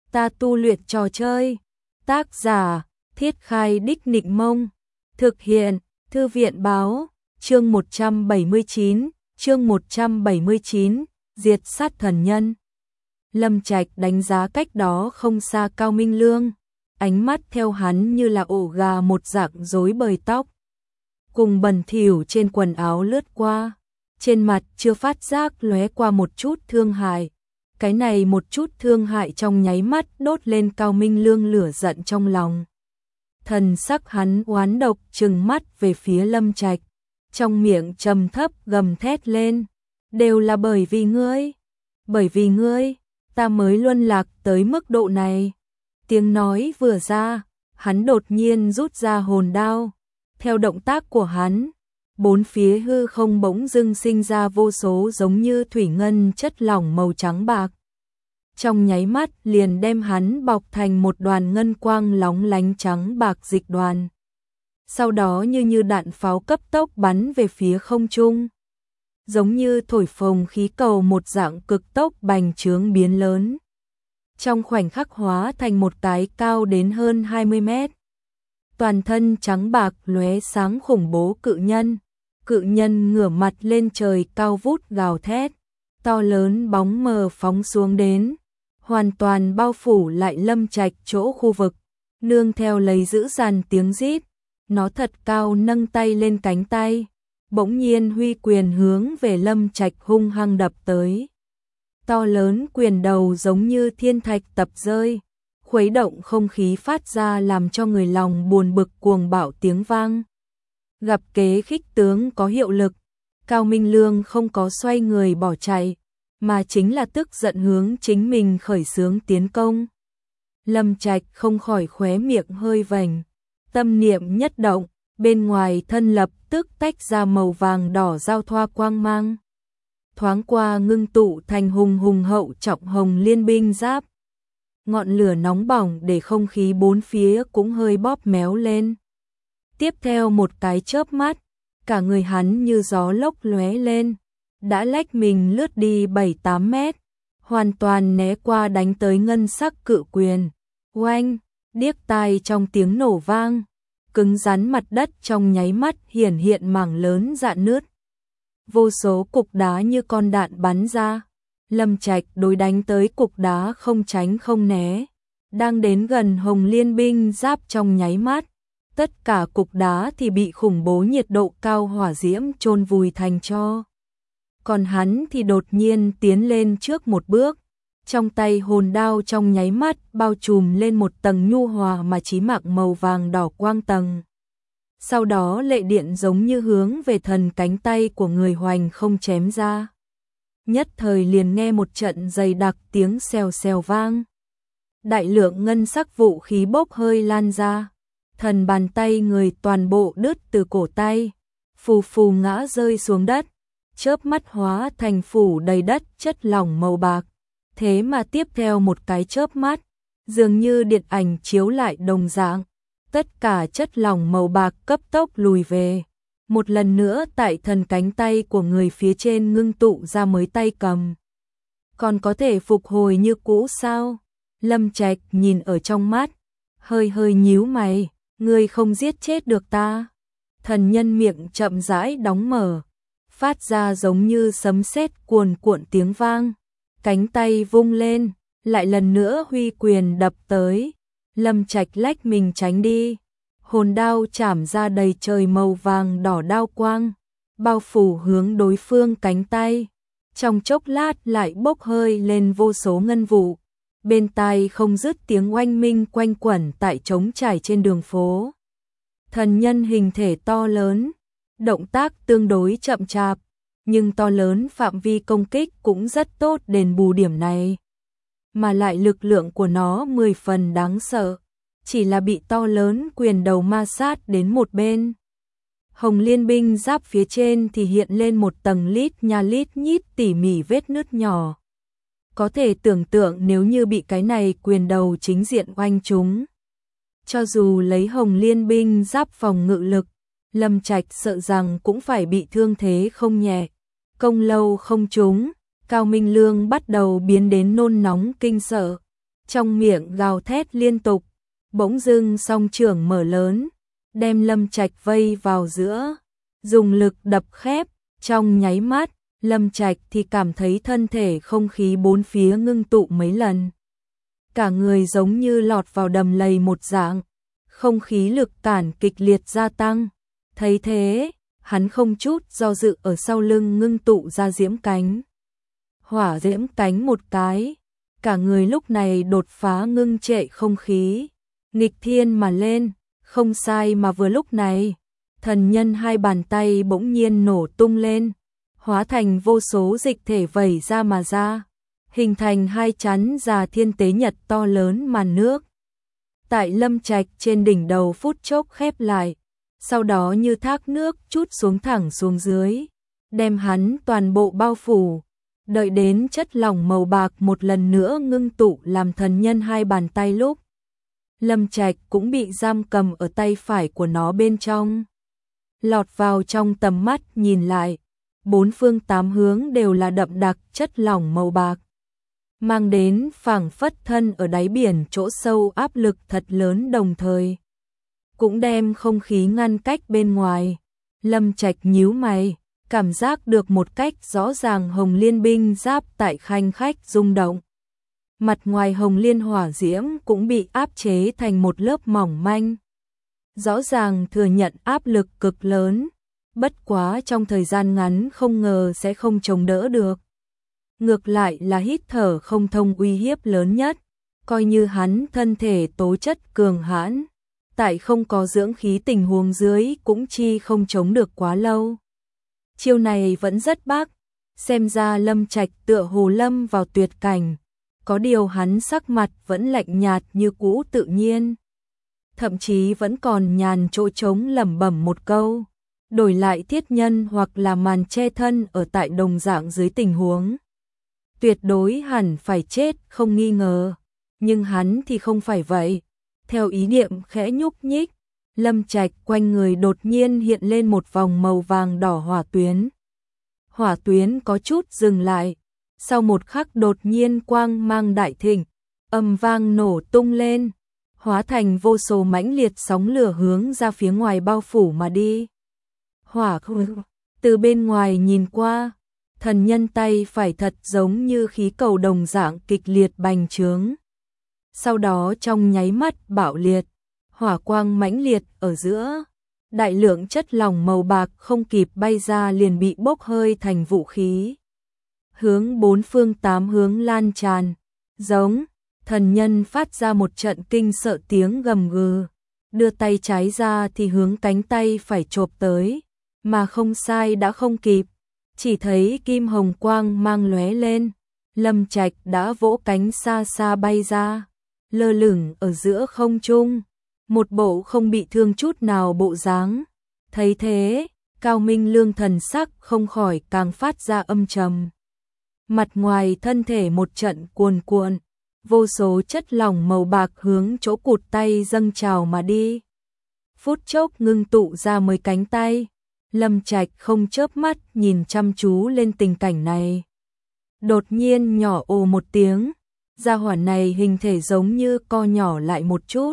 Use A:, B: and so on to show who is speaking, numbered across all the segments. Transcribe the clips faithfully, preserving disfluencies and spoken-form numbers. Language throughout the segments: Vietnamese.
A: ta tu luyện trò chơi. Tác giả, Thiết Khai Đích Nịnh Mông. Thực hiện, Thư viện Báo. Chương một trăm bảy mươi chín, chương một trăm bảy mươi chín, diệt sát thần nhân. Lâm Trạch đánh giá cách đó không xa Cao Minh Lương, ánh mắt theo hắn như là ổ gà một dạng rối bời tóc, cùng bẩn thỉu trên quần áo lướt qua, trên mặt chưa phát giác lóe qua một chút thương hại. Cái này một chút thương hại trong nháy mắt đốt lên Cao Minh Lương lửa giận trong lòng. Thần sắc hắn oán độc trừng mắt về phía Lâm Trạch, trong miệng trầm thấp gầm thét lên, đều là bởi vì ngươi, bởi vì ngươi, ta mới luân lạc tới mức độ này. Tiếng nói vừa ra, hắn đột nhiên rút ra hồn đao, theo động tác của hắn, bốn phía hư không bỗng dưng sinh ra vô số giống như thủy ngân chất lỏng màu trắng bạc. Trong nháy mắt liền đem hắn bọc thành một đoàn ngân quang lóng lánh trắng bạc dịch đoàn. Sau đó như như đạn pháo cấp tốc bắn về phía không trung. Giống như thổi phồng khí cầu một dạng cực tốc bành trướng biến lớn. Trong khoảnh khắc hóa thành một cái cao đến hơn hai mươi mét. Toàn thân trắng bạc lóe sáng khủng bố cự nhân. Cự nhân ngửa mặt lên trời cao vút gào thét. To lớn bóng mờ phóng xuống đến. Hoàn toàn bao phủ lại Lâm Trạch chỗ khu vực. Nương theo lấy dữ dằn tiếng rít. Nó thật cao nâng tay lên cánh tay. Bỗng nhiên huy quyền hướng về Lâm Trạch hung hăng đập tới. To lớn quyền đầu giống như thiên thạch tập rơi, khuấy động không khí phát ra làm cho người lòng buồn bực cuồng bạo tiếng vang. Gặp kế khích tướng có hiệu lực, Cao Minh Lương không có xoay người bỏ chạy, mà chính là tức giận hướng chính mình khởi xướng tiến công. Lâm Trạch không khỏi khóe miệng hơi vành, tâm niệm nhất động, bên ngoài thân lập tức tách ra màu vàng đỏ giao thoa quang mang. Thoáng qua ngưng tụ thành hùng hùng hậu trọng hồng liên binh giáp. Ngọn lửa nóng bỏng để không khí bốn phía cũng hơi bóp méo lên. Tiếp theo một cái chớp mắt, cả người hắn như gió lốc lóe lên, đã lách mình lướt đi bảy tám mét, hoàn toàn né qua đánh tới ngân sắc cự quyền. Oanh, điếc tai trong tiếng nổ vang, cứng rắn mặt đất trong nháy mắt hiển hiện mảng lớn rạn nứt. Vô số cục đá như con đạn bắn ra. Lâm Trạch đối đánh tới cục đá không tránh không né. Đang đến gần hồng liên binh giáp trong nháy mắt. Tất cả cục đá thì bị khủng bố nhiệt độ cao hỏa diễm chôn vùi thành tro. Còn hắn thì đột nhiên tiến lên trước một bước. Trong tay hồn đao trong nháy mắt bao trùm lên một tầng nhu hòa mà chí mạng màu vàng đỏ quang tầng. Sau đó lệ điện giống như hướng về thần cánh tay của người hoành không chém ra. Nhất thời liền nghe một trận dày đặc tiếng xèo xèo vang. Đại lượng ngân sắc vũ khí bốc hơi lan ra. Thần bàn tay người toàn bộ đứt từ cổ tay. Phù phù ngã rơi xuống đất. Chớp mắt hóa thành phủ đầy đất chất lỏng màu bạc. Thế mà tiếp theo một cái chớp mắt, dường như điện ảnh chiếu lại đồng dạng. Tất cả chất lỏng màu bạc cấp tốc lùi về. Một lần nữa tại thần cánh tay của người phía trên ngưng tụ ra mới tay cầm. Còn có thể phục hồi như cũ sao? Lâm Trạch nhìn ở trong mắt, hơi hơi nhíu mày, ngươi không giết chết được ta. Thần nhân miệng chậm rãi đóng mở, phát ra giống như sấm sét cuồn cuộn tiếng vang. Cánh tay vung lên, lại lần nữa huy quyền đập tới. Lâm Trạch lách mình tránh đi, hồn đao chảm ra đầy trời màu vàng đỏ đao quang, bao phủ hướng đối phương cánh tay. Trong chốc lát lại bốc hơi lên vô số ngân vụ, bên tai không dứt tiếng oanh minh quanh quẩn tại trống trải trên đường phố. Thần nhân hình thể to lớn, động tác tương đối chậm chạp, nhưng to lớn phạm vi công kích cũng rất tốt đền bù điểm này. Mà lại lực lượng của nó mười phần đáng sợ, chỉ là bị to lớn quyền đầu ma sát đến một bên. Hồng liên binh giáp phía trên thì hiện lên một tầng lít nha lít nhít tỉ mỉ vết nứt nhỏ. Có thể tưởng tượng nếu như bị cái này quyền đầu chính diện oanh trúng. Cho dù lấy hồng liên binh giáp phòng ngự lực, Lâm Trạch sợ rằng cũng phải bị thương thế không nhẹ. Công lâu không trúng, Cao Minh Lương bắt đầu biến đến nôn nóng kinh sợ. trong miệng gào thét liên tục, bỗng dưng song trưởng mở lớn, đem Lâm Trạch vây vào giữa, dùng lực đập khép, trong nháy mắt, Lâm Trạch thì cảm thấy thân thể không khí bốn phía ngưng tụ mấy lần. Cả người giống như lọt vào đầm lầy một dạng, không khí lực cản kịch liệt gia tăng. Thấy thế, hắn không chút do dự ở sau lưng ngưng tụ ra diễm cánh. Hỏa diễm cánh một cái, cả người lúc này đột phá ngưng trệ không khí, nghịch thiên mà lên, không sai mà vừa lúc này, thần nhân hai bàn tay bỗng nhiên nổ tung lên, hóa thành vô số dịch thể vẩy ra mà ra, hình thành hai chắn già thiên tế nhật to lớn màn nước. Tại Lâm Trạch trên đỉnh đầu phút chốc khép lại, sau đó như thác nước trút xuống thẳng xuống dưới, đem hắn toàn bộ bao phủ. Đợi đến chất lỏng màu bạc một lần nữa ngưng tụ làm thần nhân hai bàn tay lúc, Lâm Trạch cũng bị giam cầm ở tay phải của nó bên trong. Lọt vào trong tầm mắt nhìn lại, bốn phương tám hướng đều là đậm đặc chất lỏng màu bạc, mang đến phảng phất thân ở đáy biển chỗ sâu áp lực thật lớn, đồng thời cũng đem không khí ngăn cách bên ngoài. Lâm Trạch nhíu mày, cảm giác được một cách rõ ràng hồng liên binh giáp tại khanh khách rung động. Mặt ngoài hồng liên hỏa diễm cũng bị áp chế thành một lớp mỏng manh. Rõ ràng thừa nhận áp lực cực lớn, bất quá trong thời gian ngắn không ngờ sẽ không chống đỡ được. Ngược lại là hít thở không thông uy hiếp lớn nhất, coi như hắn thân thể tố chất cường hãn, tại không có dưỡng khí tình huống dưới cũng chi không chống được quá lâu. Chiêu này vẫn rất bác, xem ra Lâm Trạch tựa hồ lâm vào tuyệt cảnh, có điều hắn sắc mặt vẫn lạnh nhạt như cũ tự nhiên. Thậm chí vẫn còn nhàn chỗ trống lẩm bẩm một câu, đổi lại thiết nhân hoặc là màn che thân ở tại đồng dạng dưới tình huống, tuyệt đối hẳn phải chết không nghi ngờ, nhưng hắn thì không phải vậy. Theo ý niệm khẽ nhúc nhích, Lâm Trạch quanh người đột nhiên hiện lên một vòng màu vàng đỏ hỏa tuyến. Hỏa tuyến có chút dừng lại, sau một khắc đột nhiên quang mang đại thịnh, âm vang nổ tung lên, hóa thành vô số mãnh liệt sóng lửa hướng ra phía ngoài bao phủ mà đi. Hỏa từ bên ngoài nhìn qua, thần nhân tay phải thật giống như khí cầu đồng dạng kịch liệt bành trướng. Sau đó trong nháy mắt bạo liệt, hỏa quang mãnh liệt ở giữa, đại lượng chất lỏng màu bạc không kịp bay ra liền bị bốc hơi thành vũ khí, hướng bốn phương tám hướng lan tràn. Giống, thần nhân phát ra một trận kinh sợ tiếng gầm gừ, đưa tay trái ra thì hướng cánh tay phải chộp tới, mà không sai đã không kịp, chỉ thấy kim hồng quang mang lóe lên, Lâm Trạch đã vỗ cánh xa xa bay ra, lơ lửng ở giữa không trung, một bộ không bị thương chút nào bộ dáng. Thấy thế, Cao Minh Lương thần sắc không khỏi càng phát ra âm trầm. Mặt ngoài thân thể một trận cuồn cuộn, vô số chất lỏng màu bạc hướng chỗ cụt tay dâng trào mà đi. Phút chốc ngưng tụ ra mấy cánh tay, Lâm Trạch không chớp mắt nhìn chăm chú lên tình cảnh này. Đột nhiên nhỏ ồ một tiếng, gia hỏa này hình thể giống như co nhỏ lại một chút.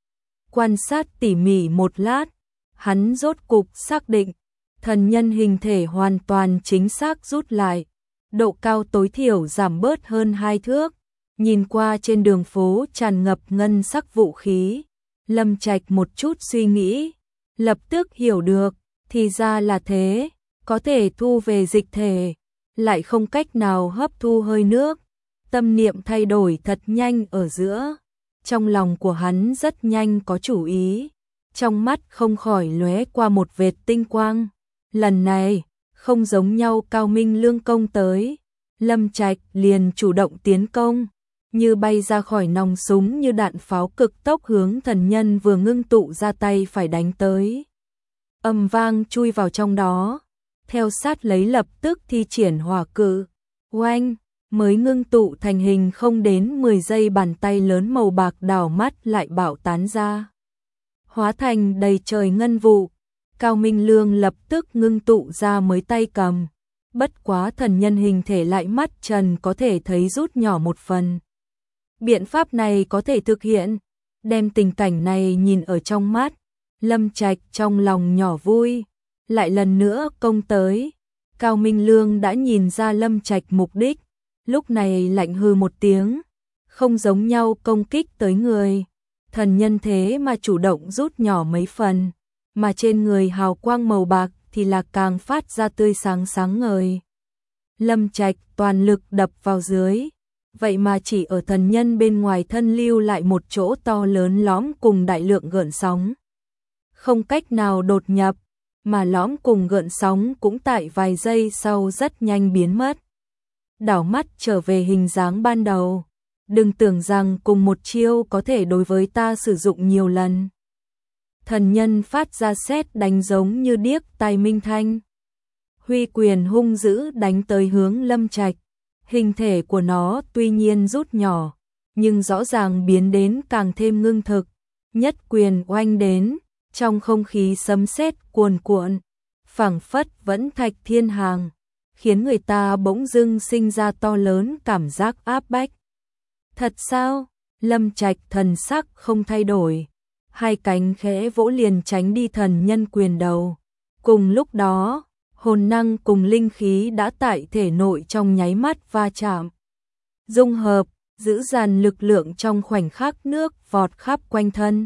A: Quan sát tỉ mỉ một lát, hắn rốt cục xác định, thần nhân hình thể hoàn toàn chính xác rút lại, độ cao tối thiểu giảm bớt hơn hai thước. Nhìn qua trên đường phố tràn ngập ngân sắc vũ khí, Lâm Trạch một chút suy nghĩ, lập tức hiểu được, thì ra là thế, có thể thu về dịch thể, lại không cách nào hấp thu hơi nước. Tâm niệm thay đổi thật nhanh ở giữa, trong lòng của hắn rất nhanh có chủ ý, trong mắt không khỏi lóe qua một vệt tinh quang. Lần này, không giống nhau, Cao Minh Lương công tới, Lâm Trạch liền chủ động tiến công, như bay ra khỏi nòng súng như đạn pháo cực tốc hướng thần nhân vừa ngưng tụ ra tay phải đánh tới. Âm vang chui vào trong đó, theo sát lấy lập tức thi triển hỏa cự, oanh, mới ngưng tụ thành hình không đến mười giây bàn tay lớn màu bạc đảo mắt lại bạo tán ra, hóa thành đầy trời ngân vụ. Cao Minh Lương lập tức ngưng tụ ra mới tay cầm, bất quá thần nhân hình thể lại mắt trần có thể thấy rút nhỏ một phần. Biện pháp này có thể thực hiện. Đem tình cảnh này nhìn ở trong mắt, Lâm Trạch trong lòng nhỏ vui, lại lần nữa công tới. Cao Minh Lương đã nhìn ra Lâm Trạch mục đích, lúc này lạnh hừ một tiếng, không giống nhau công kích tới người. Thần nhân thế mà chủ động rút nhỏ mấy phần, mà trên người hào quang màu bạc thì là càng phát ra tươi sáng sáng ngời. Lâm Trạch toàn lực đập vào dưới, vậy mà chỉ ở thần nhân bên ngoài thân lưu lại một chỗ to lớn lõm cùng đại lượng gợn sóng. Không cách nào đột nhập, mà lõm cùng gợn sóng cũng tại vài giây sau rất nhanh biến mất. Đảo mắt trở về hình dáng ban đầu, đừng tưởng rằng cùng một chiêu có thể đối với ta sử dụng nhiều lần. Thần nhân phát ra sét đánh giống như điếc tai minh thanh. Huy quyền hung dữ đánh tới hướng Lâm Trạch. Hình thể của nó tuy nhiên rút nhỏ, nhưng rõ ràng biến đến càng thêm ngưng thực. Nhất quyền oanh đến, trong không khí sấm sét cuồn cuộn, phảng phất vẫn thạch thiên hàng, khiến người ta bỗng dưng sinh ra to lớn cảm giác áp bách. Thật sao? Lâm Trạch thần sắc không thay đổi, hai cánh khẽ vỗ liền tránh đi thần nhân quyền đầu. Cùng lúc đó, hồn năng cùng linh khí đã tại thể nội trong nháy mắt va chạm. Dung hợp, giữ dàn lực lượng trong khoảnh khắc nước vọt khắp quanh thân.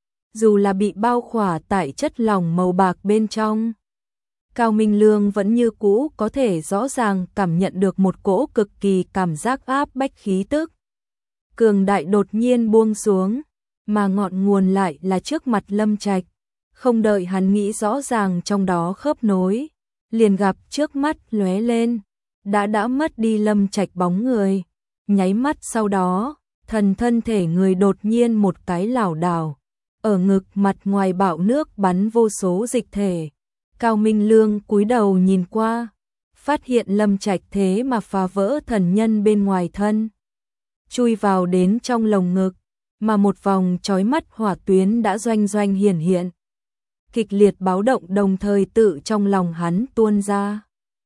A: Dù là bị bao khỏa tại chất lỏng màu bạc bên trong, Cao Minh Lương vẫn như cũ có thể rõ ràng cảm nhận được một cỗ cực kỳ cảm giác áp bách khí tức. Cường đại đột nhiên buông xuống, mà ngọn nguồn lại là trước mặt Lâm Trạch. Không đợi hắn nghĩ rõ ràng trong đó khớp nối, liền gặp trước mắt lóe lên, đã đã mất đi Lâm Trạch bóng người. Nháy mắt sau đó, thần thân thể người đột nhiên một cái lảo đảo, ở ngực mặt ngoài bạo nước bắn vô số dịch thể. Cao Minh Lương cúi đầu nhìn qua, phát hiện Lâm Trạch thế mà phá vỡ thần nhân bên ngoài thân, chui vào đến trong lồng ngực, mà một vòng chói mắt hỏa tuyến đã doanh doanh hiển hiện. Kịch liệt báo động đồng thời tự trong lòng hắn tuôn ra.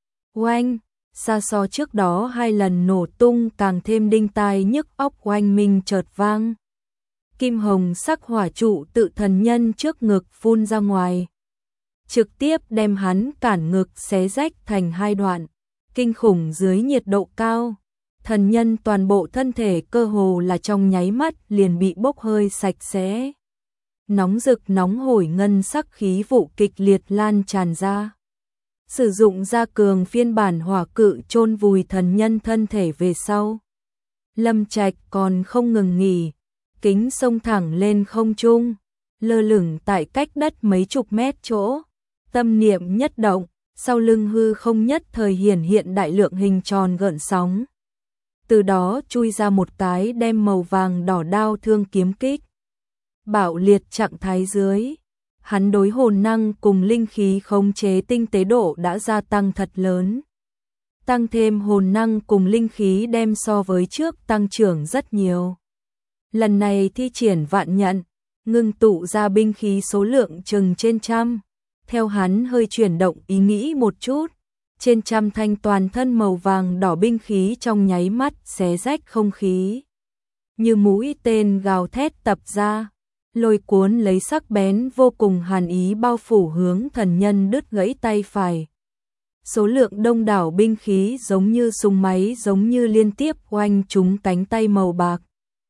A: Oanh, xa so trước đó hai lần nổ tung càng thêm đinh tai nhức óc oanh minh chợt vang. Kim hồng sắc hỏa trụ tự thần nhân trước ngực phun ra ngoài, trực tiếp đem hắn cản ngực xé rách thành hai đoạn. Kinh khủng dưới nhiệt độ cao, thần nhân toàn bộ thân thể cơ hồ là trong nháy mắt liền bị bốc hơi sạch sẽ. Nóng rực nóng hổi ngân sắc khí vụ kịch liệt lan tràn ra. Sử dụng ra cường phiên bản hỏa cự chôn vùi thần nhân thân thể về sau. Lâm Trạch còn không ngừng nghỉ, kính xông thẳng lên không trung, lơ lửng tại cách đất mấy chục mét chỗ. Tâm niệm nhất động, sau lưng hư không nhất thời hiển hiện đại lượng hình tròn gợn sóng. Từ đó chui ra một cái đem màu vàng đỏ đao thương kiếm kích. Bạo liệt trạng thái dưới, hắn đối hồn năng cùng linh khí khống chế tinh tế độ đã gia tăng thật lớn. Tăng thêm hồn năng cùng linh khí đem so với trước tăng trưởng rất nhiều. Lần này thi triển vạn nhận, ngưng tụ ra binh khí số lượng chừng trên trăm. Theo hắn hơi chuyển động ý nghĩ một chút, trên trăm thanh toàn thân màu vàng đỏ binh khí trong nháy mắt xé rách không khí. Như mũi tên gào thét tập ra, lôi cuốn lấy sắc bén vô cùng hàn ý bao phủ hướng thần nhân đứt gãy tay phải. Số lượng đông đảo binh khí giống như súng máy giống như liên tiếp oanh trúng cánh tay màu bạc.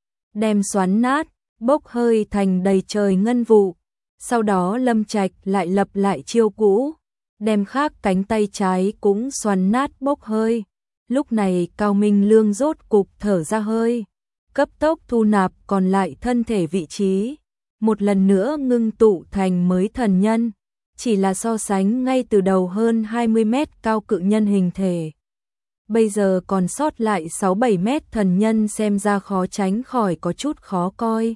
A: Đem xoắn nát, bốc hơi thành đầy trời ngân vụ. Sau đó Lâm Trạch lại lập lại chiêu cũ, đem khác cánh tay trái cũng xoắn nát bốc hơi. Lúc này Cao Minh Lương rốt cục thở ra hơi, cấp tốc thu nạp còn lại thân thể vị trí, một lần nữa ngưng tụ thành mới thần nhân, chỉ là so sánh ngay từ đầu hơn hai mươi mét cao cự nhân hình thể. Bây giờ còn sót lại sáu bảy mét thần nhân xem ra khó tránh khỏi có chút khó coi.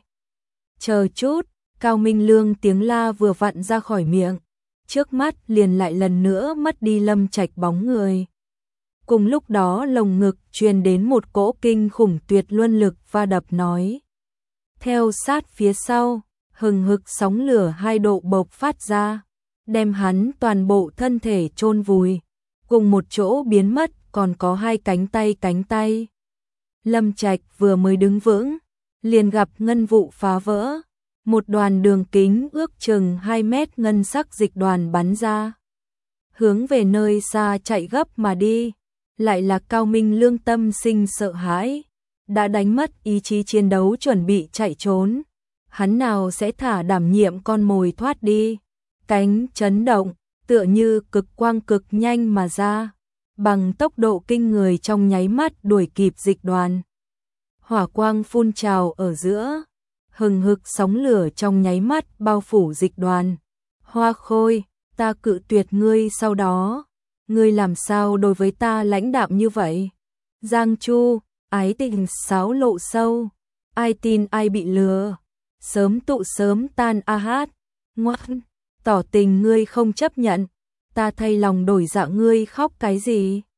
A: Chờ chút, Cao Minh Lương tiếng la vừa vặn ra khỏi miệng, trước mắt liền lại lần nữa mất đi Lâm Trạch bóng người. Cùng lúc đó lồng ngực truyền đến một cỗ kinh khủng tuyệt luân lực va đập nói. Theo sát phía sau, hừng hực sóng lửa hai độ bộc phát ra, đem hắn toàn bộ thân thể chôn vùi, cùng một chỗ biến mất còn có hai cánh tay cánh tay. Lâm Trạch vừa mới đứng vững, liền gặp ngân vụ phá vỡ, một đoàn đường kính ước chừng hai mét ngân sắc dịch đoàn bắn ra, hướng về nơi xa chạy gấp mà đi, lại là Cao Minh lương tâm sinh sợ hãi, đã đánh mất ý chí chiến đấu chuẩn bị chạy trốn, hắn nào sẽ thả đảm nhiệm con mồi thoát đi, cánh chấn động, tựa như cực quang cực nhanh mà ra, bằng tốc độ kinh người trong nháy mắt đuổi kịp dịch đoàn. Hỏa quang phun trào ở giữa, hừng hực sóng lửa trong nháy mắt bao phủ dịch đoàn. Hoa Khôi, ta cự tuyệt ngươi sau đó, ngươi làm sao đối với ta lãnh đạm như vậy? Giang Chu, ái tình sáo lộ sâu, ai tin ai bị lừa, sớm tụ sớm tan a hát, ngoan, tỏ tình ngươi không chấp nhận, ta thay lòng đổi dạ ngươi khóc cái gì?